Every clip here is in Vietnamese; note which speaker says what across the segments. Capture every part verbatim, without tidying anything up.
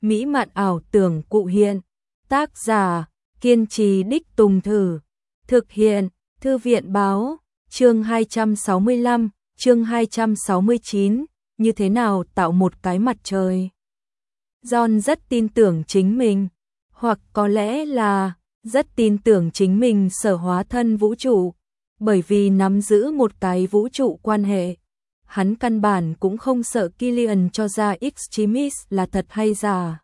Speaker 1: Mỹ mạn ảo tưởng cụ hiện. Tác giả, kiên trì đích tùng thử. Thực hiện, Thư viện báo, chương hai trăm sáu mươi lăm, chương hai trăm sáu mươi chín, như thế nào tạo một cái mặt trời. John rất tin tưởng chính mình, hoặc có lẽ là rất tin tưởng chính mình sở hóa thân vũ trụ, bởi vì nắm giữ một cái vũ trụ quan hệ. Hắn căn bản cũng không sợ Killian cho ra Extremis là thật hay giả.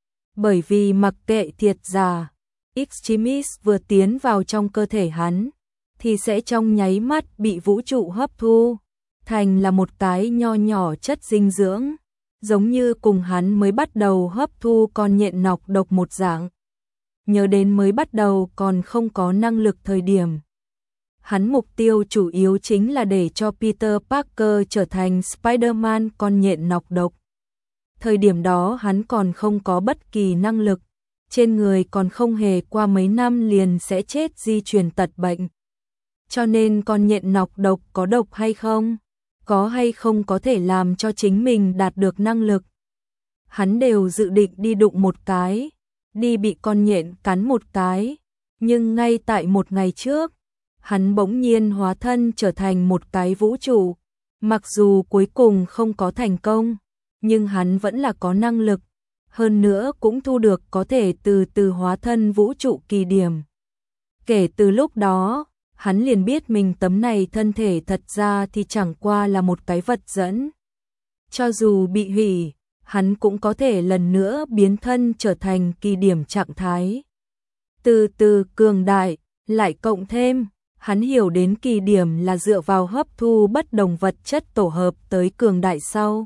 Speaker 1: Bởi vì mặc kệ thiệt giả, Extremis vừa tiến vào trong cơ thể hắn, thì sẽ trong nháy mắt bị vũ trụ hấp thu, thành là một cái nho nhỏ chất dinh dưỡng, giống như cùng hắn mới bắt đầu hấp thu con nhện nọc độc một dạng. Nhớ đến mới bắt đầu còn không có năng lực thời điểm. Hắn mục tiêu chủ yếu chính là để cho Peter Parker trở thành Spider-Man con nhện nọc độc. Thời điểm đó hắn còn không có bất kỳ năng lực, trên người còn không hề qua mấy năm liền sẽ chết di truyền tật bệnh. Cho nên con nhện nọc độc có độc hay không, có hay không có thể làm cho chính mình đạt được năng lực. Hắn đều dự định đi đụng một cái, đi bị con nhện cắn một cái, nhưng ngay tại một ngày trước, hắn bỗng nhiên hóa thân trở thành một cái vũ trụ, mặc dù cuối cùng không có thành công, nhưng hắn vẫn là có năng lực, hơn nữa cũng thu được có thể từ từ hóa thân vũ trụ kỳ điểm. Kể từ lúc đó, hắn liền biết mình tấm này thân thể thật ra thì chẳng qua là một cái vật dẫn. Cho dù bị hủy, hắn cũng có thể lần nữa biến thân trở thành kỳ điểm trạng thái. Từ từ cường đại, lại cộng thêm, hắn hiểu đến kỳ điểm là dựa vào hấp thu bất đồng vật chất tổ hợp tới cường đại sau.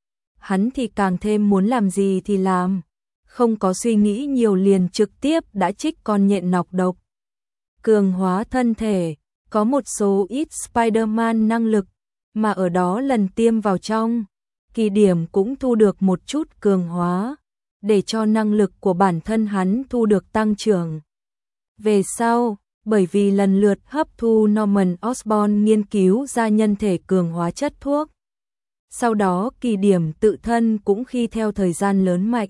Speaker 1: Hắn thì càng thêm muốn làm gì thì làm, không có suy nghĩ nhiều liền trực tiếp đã trích con nhện nọc độc. Cường hóa thân thể, có một số ít Spider-Man năng lực, mà ở đó lần tiêm vào trong, kỳ điểm cũng thu được một chút cường hóa, để cho năng lực của bản thân hắn thu được tăng trưởng. Về sau, bởi vì lần lượt hấp thu Norman Osborn nghiên cứu ra nhân thể cường hóa chất thuốc. Sau đó kỳ điểm tự thân cũng khi theo thời gian lớn mạnh.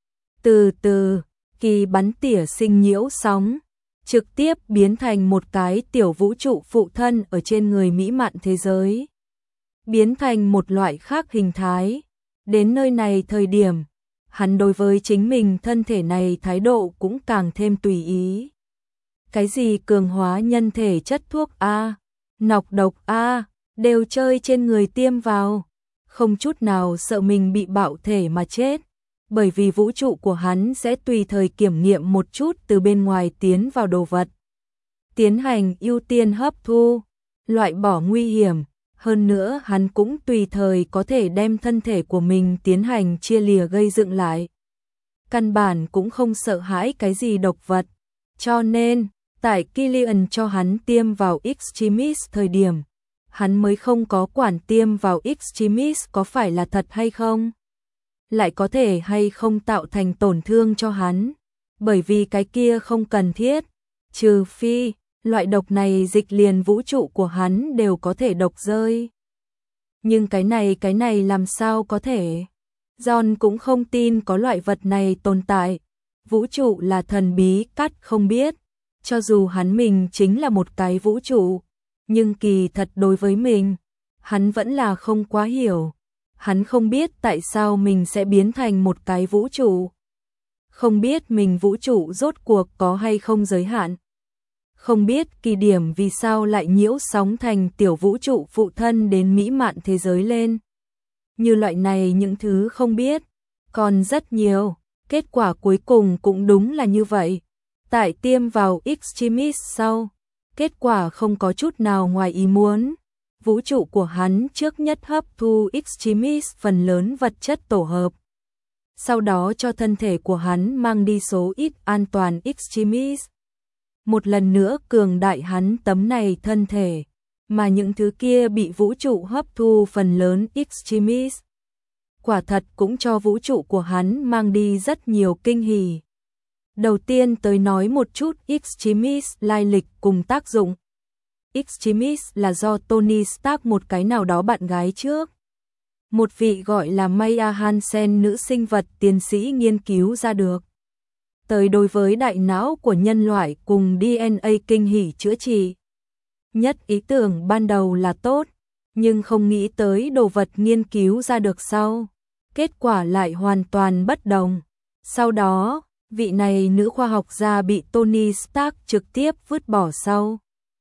Speaker 1: Từ từ, kỳ bắn tỉa sinh nhiễu sóng, trực tiếp biến thành một cái tiểu vũ trụ phụ thân ở trên người mỹ mạn thế giới. Biến thành một loại khác hình thái. Đến nơi này thời điểm, hắn đối với chính mình thân thể này thái độ cũng càng thêm tùy ý. Cái gì cường hóa nhân thể chất thuốc A, nọc độc A, đều chơi trên người tiêm vào. Không chút nào sợ mình bị bạo thể mà chết, bởi vì vũ trụ của hắn sẽ tùy thời kiểm nghiệm một chút từ bên ngoài tiến vào đồ vật. Tiến hành ưu tiên hấp thu, loại bỏ nguy hiểm, hơn nữa hắn cũng tùy thời có thể đem thân thể của mình tiến hành chia lìa gây dựng lại. Căn bản cũng không sợ hãi cái gì độc vật, cho nên, tại Killian cho hắn tiêm vào Extremis thời điểm, hắn mới không có quản tiêm vào Extremis có phải là thật hay không, lại có thể hay không tạo thành tổn thương cho hắn, bởi vì cái kia không cần thiết, trừ phi, loại độc này dịch liền vũ trụ của hắn đều có thể độc rơi. Nhưng cái này cái này làm sao có thể? John cũng không tin có loại vật này tồn tại, vũ trụ là thần bí cắt không biết, cho dù hắn mình chính là một cái vũ trụ. Nhưng kỳ thật đối với mình, hắn vẫn là không quá hiểu. Hắn không biết tại sao mình sẽ biến thành một cái vũ trụ. Không biết mình vũ trụ rốt cuộc có hay không giới hạn. Không biết kỳ điểm vì sao lại nhiễu sóng thành tiểu vũ trụ phụ thân đến mỹ mạn thế giới lên. Như loại này những thứ không biết, còn rất nhiều. Kết quả cuối cùng cũng đúng là như vậy. Tại tiêm vào Extremis sau, kết quả không có chút nào ngoài ý muốn. Vũ trụ của hắn trước nhất hấp thu Extremis phần lớn vật chất tổ hợp. Sau đó cho thân thể của hắn mang đi số ít an toàn Extremis. Một lần nữa cường đại hắn tấm này thân thể, mà những thứ kia bị vũ trụ hấp thu phần lớn Extremis. Quả thật cũng cho vũ trụ của hắn mang đi rất nhiều kinh hỉ. Đầu tiên tới nói một chút Extremis lai lịch cùng tác dụng. Extremis là do Tony Stark một cái nào đó bạn gái trước một vị gọi là Maya Hansen nữ sinh vật tiến sĩ nghiên cứu ra được. Tới đối với đại não của nhân loại cùng đê en a kinh hỉ chữa trị. Nhất ý tưởng ban đầu là tốt, nhưng không nghĩ tới đồ vật nghiên cứu ra được sau. Kết quả lại hoàn toàn bất đồng. Sau đó, vị này nữ khoa học gia bị Tony Stark trực tiếp vứt bỏ sau.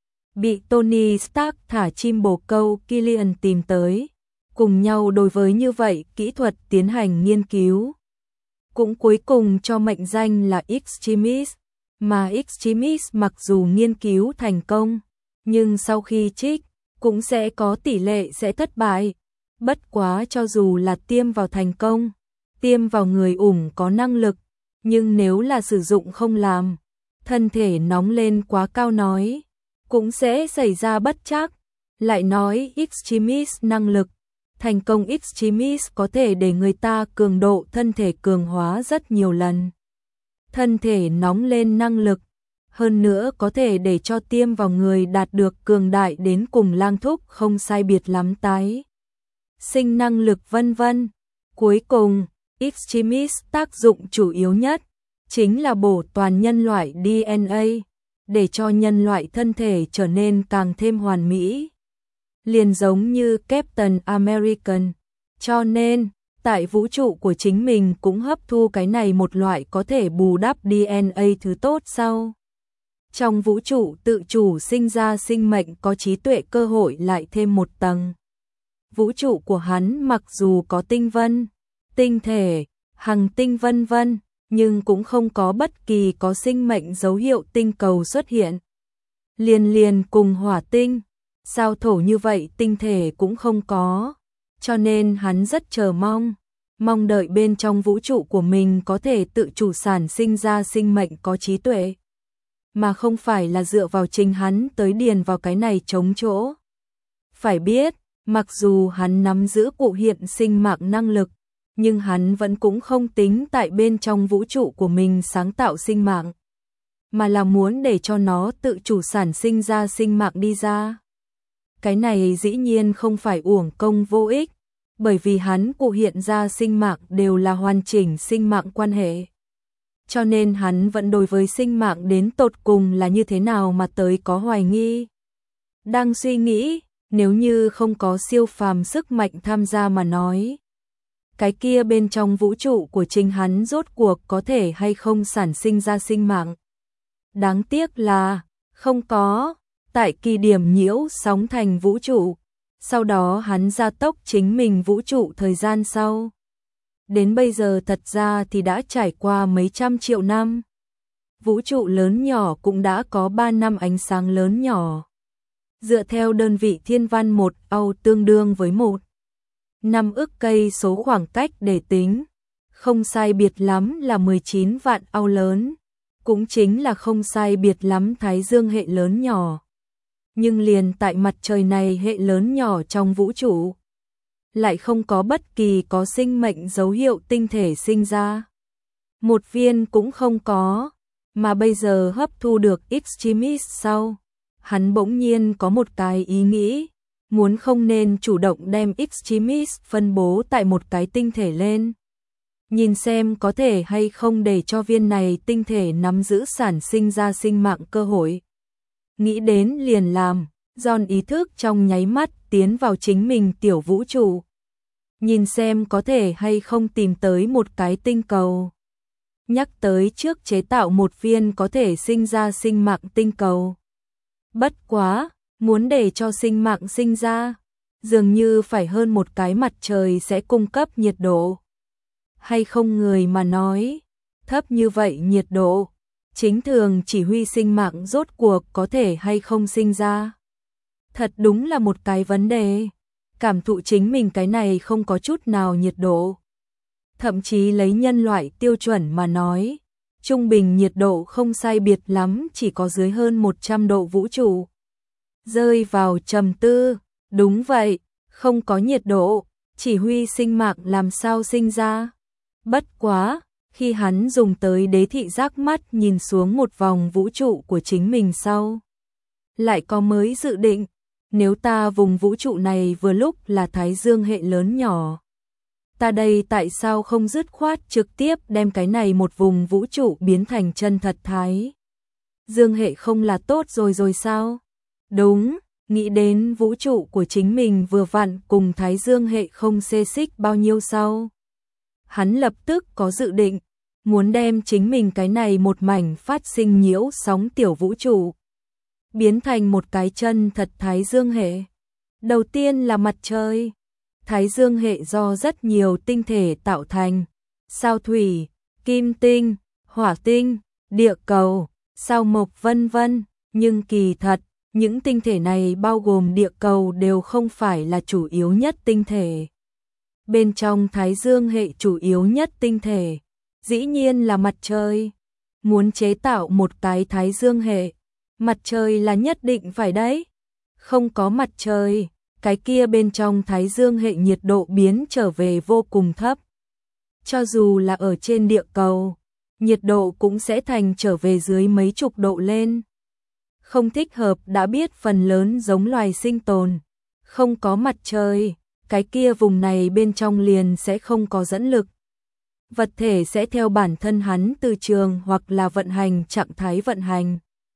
Speaker 1: Bị Tony Stark thả chim bồ câu Killian tìm tới. Cùng nhau đối với như vậy kỹ thuật tiến hành nghiên cứu. Cũng cuối cùng cho mệnh danh là Extremis, mà Extremis mặc dù nghiên cứu thành công, nhưng sau khi trích, cũng sẽ có tỷ lệ sẽ thất bại. Bất quá cho dù là tiêm vào thành công, tiêm vào người ủng có năng lực, nhưng nếu là sử dụng không làm, thân thể nóng lên quá cao nói, cũng sẽ xảy ra bất trắc. Lại nói Extremis năng lực, thành công Extremis có thể để người ta cường độ thân thể cường hóa rất nhiều lần. Thân thể nóng lên năng lực, hơn nữa có thể để cho tiêm vào người đạt được cường đại đến cùng lang thúc không sai biệt lắm tái. Sinh năng lực vân vân. Cuối cùng, Extremis tác dụng chủ yếu nhất, chính là bổ toàn nhân loại đê en a, để cho nhân loại thân thể trở nên càng thêm hoàn mỹ. Liền giống như Captain American, cho nên, tại vũ trụ của chính mình cũng hấp thu cái này một loại có thể bù đắp đê en a thứ tốt sau. Trong vũ trụ tự chủ sinh ra sinh mệnh có trí tuệ cơ hội lại thêm một tầng. Vũ trụ của hắn mặc dù có tinh vân, tinh thể, hành tinh vân vân, nhưng cũng không có bất kỳ có sinh mệnh dấu hiệu tinh cầu xuất hiện. Liền liền cùng hỏa tinh, sao thổ như vậy tinh thể cũng không có, cho nên hắn rất chờ mong, mong đợi bên trong vũ trụ của mình có thể tự chủ sản sinh ra sinh mệnh có trí tuệ, mà không phải là dựa vào chính hắn tới điền vào cái này trống chỗ. Phải biết, mặc dù hắn nắm giữ cụ hiện sinh mạng năng lực, nhưng hắn vẫn cũng không tính tại bên trong vũ trụ của mình sáng tạo sinh mạng, mà là muốn để cho nó tự chủ sản sinh ra sinh mạng đi ra. Cái này dĩ nhiên không phải uổng công vô ích, bởi vì hắn cụ hiện ra sinh mạng đều là hoàn chỉnh sinh mạng quan hệ. Cho nên hắn vẫn đối với sinh mạng đến tột cùng là như thế nào mà tới có hoài nghi. Đang suy nghĩ, nếu như không có siêu phàm sức mạnh tham gia mà nói, cái kia bên trong vũ trụ của chính hắn rốt cuộc có thể hay không sản sinh ra sinh mạng. Đáng tiếc là, không có, tại kỳ điểm nhiễu sóng thành vũ trụ, sau đó hắn gia tốc chính mình vũ trụ thời gian sau. Đến bây giờ thật ra thì đã trải qua mấy trăm triệu năm. Vũ trụ lớn nhỏ cũng đã có ba năm ánh sáng lớn nhỏ. Dựa theo đơn vị thiên văn một ao tương đương với một năm ức cây số khoảng cách để tính, không sai biệt lắm là mười chín vạn ao lớn, cũng chính là không sai biệt lắm Thái Dương hệ lớn nhỏ. Nhưng liền tại mặt trời này hệ lớn nhỏ trong vũ trụ, lại không có bất kỳ có sinh mệnh dấu hiệu tinh thể sinh ra. Một viên cũng không có, mà bây giờ hấp thu được Extremis sau, hắn bỗng nhiên có một cái ý nghĩ, muốn không nên chủ động đem Extremis phân bố tại một cái tinh thể lên. Nhìn xem có thể hay không để cho viên này tinh thể nắm giữ sản sinh ra sinh mạng cơ hội. Nghĩ đến liền làm, John ý thức trong nháy mắt tiến vào chính mình tiểu vũ trụ. Nhìn xem có thể hay không tìm tới một cái tinh cầu. Nhắc tới trước chế tạo một viên có thể sinh ra sinh mạng tinh cầu. Bất quá, muốn để cho sinh mạng sinh ra, dường như phải hơn một cái mặt trời sẽ cung cấp nhiệt độ. Hay không người mà nói, thấp như vậy nhiệt độ, chính thường chỉ huy sinh mạng rốt cuộc có thể hay không sinh ra. Thật đúng là một cái vấn đề, cảm thụ chính mình cái này không có chút nào nhiệt độ. Thậm chí lấy nhân loại tiêu chuẩn mà nói, trung bình nhiệt độ không sai biệt lắm chỉ có dưới hơn một trăm độ vũ trụ. Rơi vào trầm tư, đúng vậy, không có nhiệt độ, chỉ huy sinh mạng làm sao sinh ra. Bất quá, khi hắn dùng tới đế thị giác mắt nhìn xuống một vòng vũ trụ của chính mình sau, lại có mới dự định, Nếu ta vùng vũ trụ này vừa lúc là Thái Dương hệ lớn nhỏ, ta đây tại sao không dứt khoát trực tiếp đem cái này một vùng vũ trụ biến thành chân thật Thái Dương hệ không là tốt rồi rồi sao? Đúng, nghĩ đến vũ trụ của chính mình vừa vặn cùng Thái Dương hệ không xê xích bao nhiêu sau. Hắn lập tức có dự định, muốn đem chính mình cái này một mảnh phát sinh nhiễu sóng tiểu vũ trụ biến thành một cái chân thật Thái Dương hệ. Đầu tiên là mặt trời. Thái Dương hệ do rất nhiều tinh thể tạo thành, sao thủy, kim tinh, hỏa tinh, địa cầu, sao mộc vân vân, nhưng kỳ thật, những tinh thể này bao gồm địa cầu đều không phải là chủ yếu nhất tinh thể. Bên trong Thái Dương hệ chủ yếu nhất tinh thể, dĩ nhiên là mặt trời. Muốn chế tạo một cái Thái Dương hệ, mặt trời là nhất định phải đấy. Không có mặt trời, cái kia bên trong Thái Dương hệ nhiệt độ biến trở về vô cùng thấp. Cho dù là ở trên địa cầu, nhiệt độ cũng sẽ thành trở về dưới mấy chục độ lên. Không thích hợp đã biết phần lớn giống loài sinh tồn. Không có mặt trời, cái kia vùng này bên trong liền sẽ không có dẫn lực. Vật thể sẽ theo bản thân hắn từ trường hoặc là vận hành trạng thái vận hành.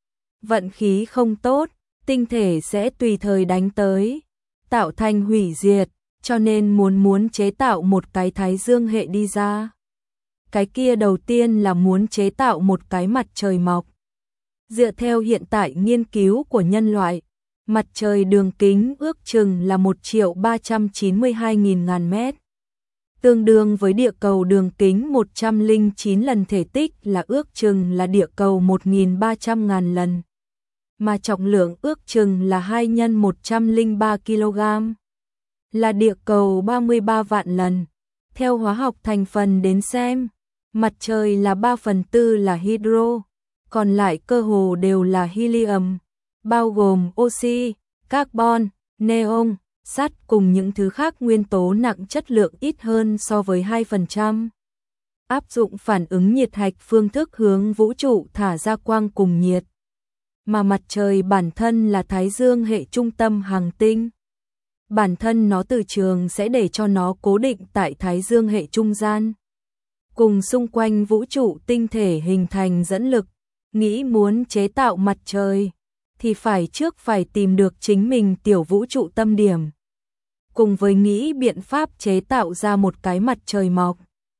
Speaker 1: Vận khí không tốt, tinh thể sẽ tùy thời đánh tới, tạo thành hủy diệt, cho nên muốn muốn chế tạo một cái Thái Dương hệ đi ra. Cái kia đầu tiên là muốn chế tạo một cái mặt trời mọc. Dựa theo hiện tại nghiên cứu của nhân loại, mặt trời đường kính ước chừng là một triệu ba trăm chín mươi hai nghìn ngàn mét. Tương đương với địa cầu đường kính một trăm lẻ chín lần thể tích là ước chừng là địa cầu một nghìn ba trăm ngàn lần. Mà trọng lượng ước chừng là hai nhân một trăm lẻ ba ki lô gam. Là địa cầu ba mươi ba vạn lần. Theo hóa học thành phần đến xem, mặt trời là ba phần tư là hydro, còn lại cơ hồ đều là helium, bao gồm oxy, carbon, neon, sắt cùng những thứ khác nguyên tố nặng chất lượng ít hơn so với hai phần trăm. Áp dụng phản ứng nhiệt hạch phương thức hướng vũ trụ thả ra quang cùng nhiệt. Mà mặt trời bản thân là Thái Dương hệ trung tâm hành tinh. Bản thân nó từ trường sẽ để cho nó cố định tại Thái Dương hệ trung gian. Cùng xung quanh vũ trụ tinh thể hình thành dẫn lực. Nghĩ muốn chế tạo mặt trời, thì phải trước phải tìm được chính mình tiểu vũ trụ tâm điểm. Cùng với nghĩ biện pháp chế tạo ra một cái mặt trời mọc.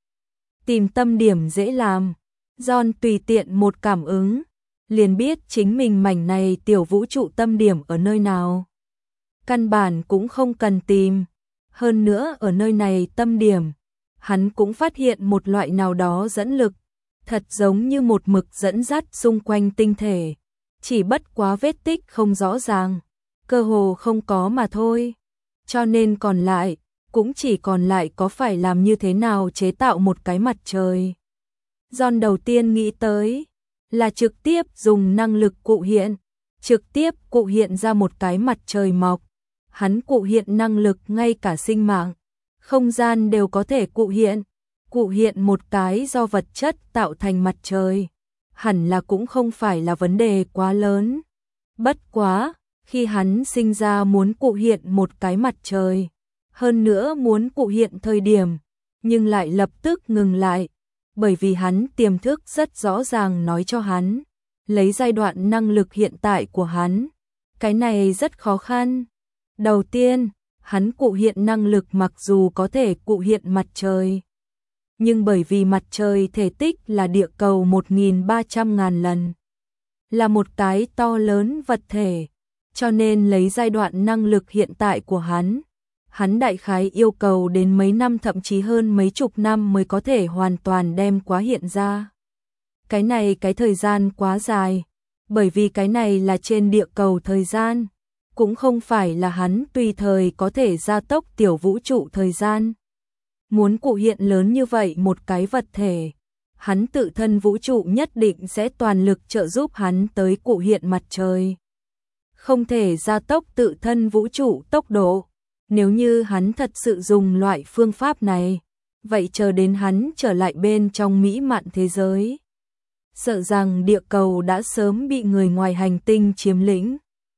Speaker 1: Tìm tâm điểm dễ làm, John tùy tiện một cảm ứng, liền biết chính mình mảnh này tiểu vũ trụ tâm điểm ở nơi nào. Căn bản cũng không cần tìm, hơn nữa ở nơi này tâm điểm, hắn cũng phát hiện một loại nào đó dẫn lực, thật giống như một mực dẫn dắt xung quanh tinh thể, chỉ bất quá vết tích không rõ ràng, cơ hồ không có mà thôi. Cho nên còn lại, cũng chỉ còn lại có phải làm như thế nào chế tạo một cái mặt trời. John đầu tiên nghĩ tới là trực tiếp dùng năng lực cụ hiện, trực tiếp cụ hiện ra một cái mặt trời mọc. Hắn cụ hiện năng lực ngay cả sinh mạng, không gian đều có thể cụ hiện. Cụ hiện một cái do vật chất tạo thành mặt trời, hẳn là cũng không phải là vấn đề quá lớn. Bất quá, khi hắn sinh ra muốn cụ hiện một cái mặt trời, hơn nữa muốn cụ hiện thời điểm, nhưng lại lập tức ngừng lại, bởi vì hắn tiềm thức rất rõ ràng nói cho hắn, lấy giai đoạn năng lực hiện tại của hắn, cái này rất khó khăn. Đầu tiên, hắn cụ hiện năng lực mặc dù có thể cụ hiện mặt trời, nhưng bởi vì mặt trời thể tích là địa cầu một nghìn ba trăm ngàn lần, là một cái to lớn vật thể, cho nên lấy giai đoạn năng lực hiện tại của hắn, hắn đại khái yêu cầu đến mấy năm thậm chí hơn mấy chục năm mới có thể hoàn toàn đem quá hiện ra. Cái này cái thời gian quá dài, bởi vì cái này là trên địa cầu thời gian, cũng không phải là hắn tùy thời có thể gia tốc tiểu vũ trụ thời gian. Muốn cụ hiện lớn như vậy một cái vật thể, hắn tự thân vũ trụ nhất định sẽ toàn lực trợ giúp hắn tới cụ hiện mặt trời. Không thể gia tốc tự thân vũ trụ tốc độ, nếu như hắn thật sự dùng loại phương pháp này, vậy chờ đến hắn trở lại bên trong mỹ mạn thế giới, sợ rằng địa cầu đã sớm bị người ngoài hành tinh chiếm lĩnh.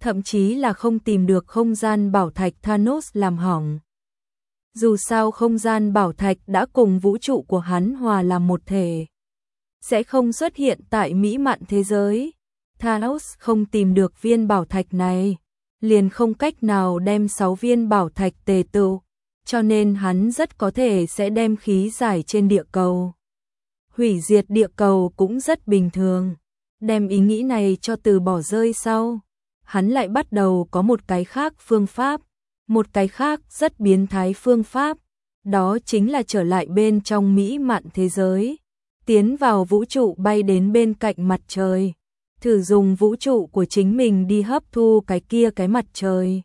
Speaker 1: thậm chí là không tìm được không gian bảo thạch Thanos làm hỏng. Dù sao không gian bảo thạch đã cùng vũ trụ của hắn hòa làm một thể, sẽ không xuất hiện tại mỹ mạn thế giới. Thanos không tìm được viên bảo thạch này, liền không cách nào đem sáu viên bảo thạch tề tựu, cho nên hắn rất có thể sẽ đem khí giải trên địa cầu. Hủy diệt địa cầu cũng rất bình thường. Đem ý nghĩ này cho từ bỏ rơi sau, hắn lại bắt đầu có một cái khác phương pháp, một cái khác rất biến thái phương pháp, đó chính là trở lại bên trong mỹ mạn thế giới, tiến vào vũ trụ bay đến bên cạnh mặt trời, thử dùng vũ trụ của chính mình đi hấp thu cái kia cái mặt trời.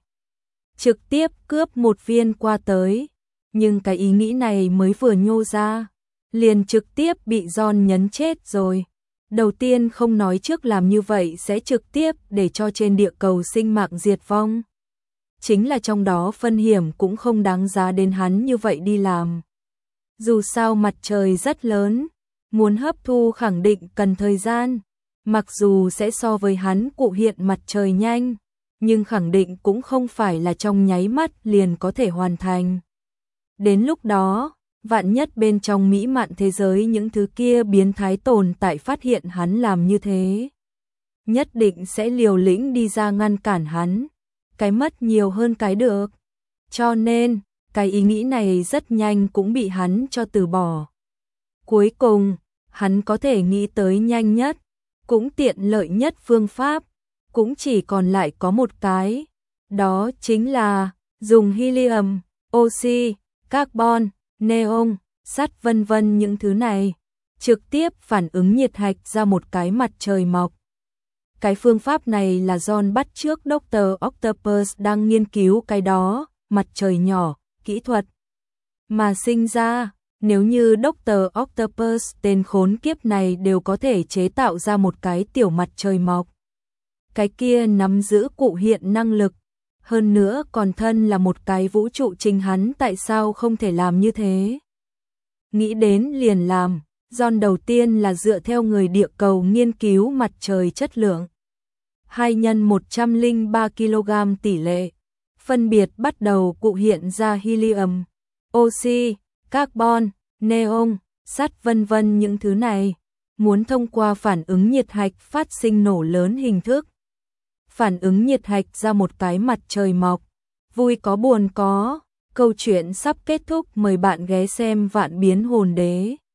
Speaker 1: Trực tiếp cướp một viên qua tới, nhưng cái ý nghĩ này mới vừa nhô ra, liền trực tiếp bị John nhấn chết rồi. Đầu tiên không nói trước làm như vậy sẽ trực tiếp để cho trên địa cầu sinh mạng diệt vong. Chính là trong đó phân hiểm cũng không đáng giá đến hắn như vậy đi làm. Dù sao mặt trời rất lớn, muốn hấp thu khẳng định cần thời gian, mặc dù sẽ so với hắn cụ hiện mặt trời nhanh, nhưng khẳng định cũng không phải là trong nháy mắt liền có thể hoàn thành. Đến lúc đó, vạn nhất bên trong mỹ mạn thế giới những thứ kia biến thái tồn tại phát hiện hắn làm như thế, nhất định sẽ liều lĩnh đi ra ngăn cản hắn, cái mất nhiều hơn cái được. Cho nên, cái ý nghĩ này rất nhanh cũng bị hắn cho từ bỏ. Cuối cùng, hắn có thể nghĩ tới nhanh nhất, cũng tiện lợi nhất phương pháp, cũng chỉ còn lại có một cái, đó chính là dùng helium, oxy, carbon, neon, sắt vân vân những thứ này, trực tiếp phản ứng nhiệt hạch ra một cái mặt trời mọc. Cái phương pháp này là John bắt chước Doctor Octopus đang nghiên cứu cái đó, mặt trời nhỏ, kỹ thuật mà sinh ra. Nếu như Doctor Octopus tên khốn kiếp này đều có thể chế tạo ra một cái tiểu mặt trời mọc, cái kia nắm giữ cụ hiện năng lực, hơn nữa còn thân là một cái vũ trụ chính hắn tại sao không thể làm như thế? Nghĩ đến liền làm, John đầu tiên là dựa theo người địa cầu nghiên cứu mặt trời chất lượng hai nhân một trăm lẻ ba ki lô gam tỷ lệ, phân biệt bắt đầu cụ hiện ra helium, oxy, carbon, neon, sắt vân vân những thứ này, muốn thông qua phản ứng nhiệt hạch phát sinh nổ lớn hình thức. Phản ứng nhiệt hạch ra một cái mặt trời mọc, vui có buồn có, câu chuyện sắp kết thúc, mời bạn ghé xem Vạn Biến Hồn Đế.